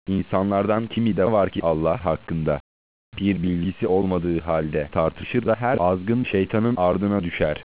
İnsanlardan kimi de var ki Allah hakkında bir bilgisi olmadığı halde tartışır da her azgın şeytanın ardına düşer.